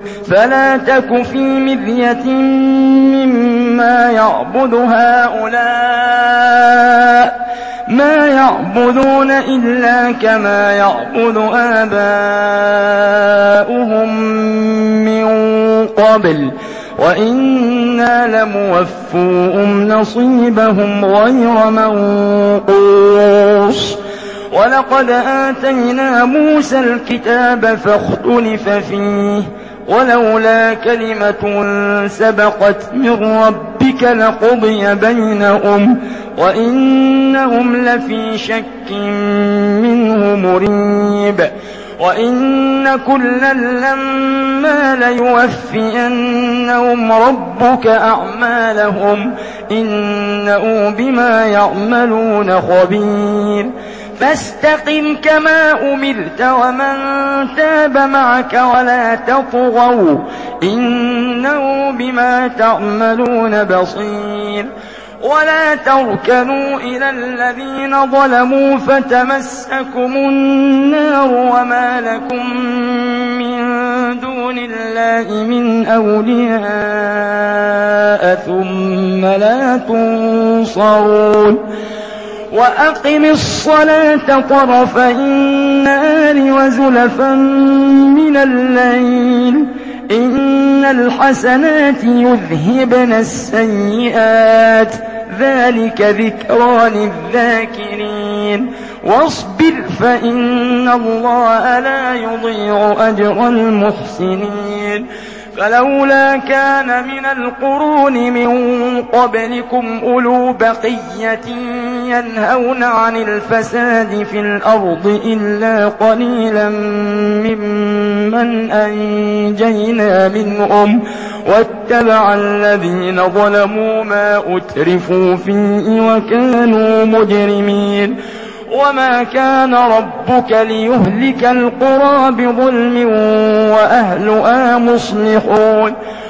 فلا تك في مرية مما يعبد هؤلاء ما يعبدون إلا كما يعبد آباؤهم من قبل وإنا لموفوهم نصيبهم غير منقوص. ولقد آتينا موسى الكتاب فاختلف فيه ولولا كلمة سبقت من ربك لقضي بينهم وإنهم لفي شك منه مريب. وإن كلا لما ليوفينهم ربك أعمالهم إنه بما يعملون خبير. فاستقم كما أمرت ومن تاب معك ولا تطغوا إنه بما تعملون بصير. ولا تركنوا إلى الذين ظلموا فتمسكم النار وما لكم من دون الله من أولياء ثم لا تنصرون. وأقم الصلاة طرفي النهار وزلفا من الليل إن الحسنات يذهبن السيئات ذلك ذكرى للذاكرين. واصبر فإن الله لا يضيع أجر المحسنين. فلولا كان من القرون من قبلكم أولو بقية ينهون عن الفساد في الأرض إلا قليلا ممن أنجينا منهم واتبع الذين ظلموا ما أترفوا فيه وكانوا مجرمين. وما كان ربك ليهلك القرى بظلم وأهلها مصلحون.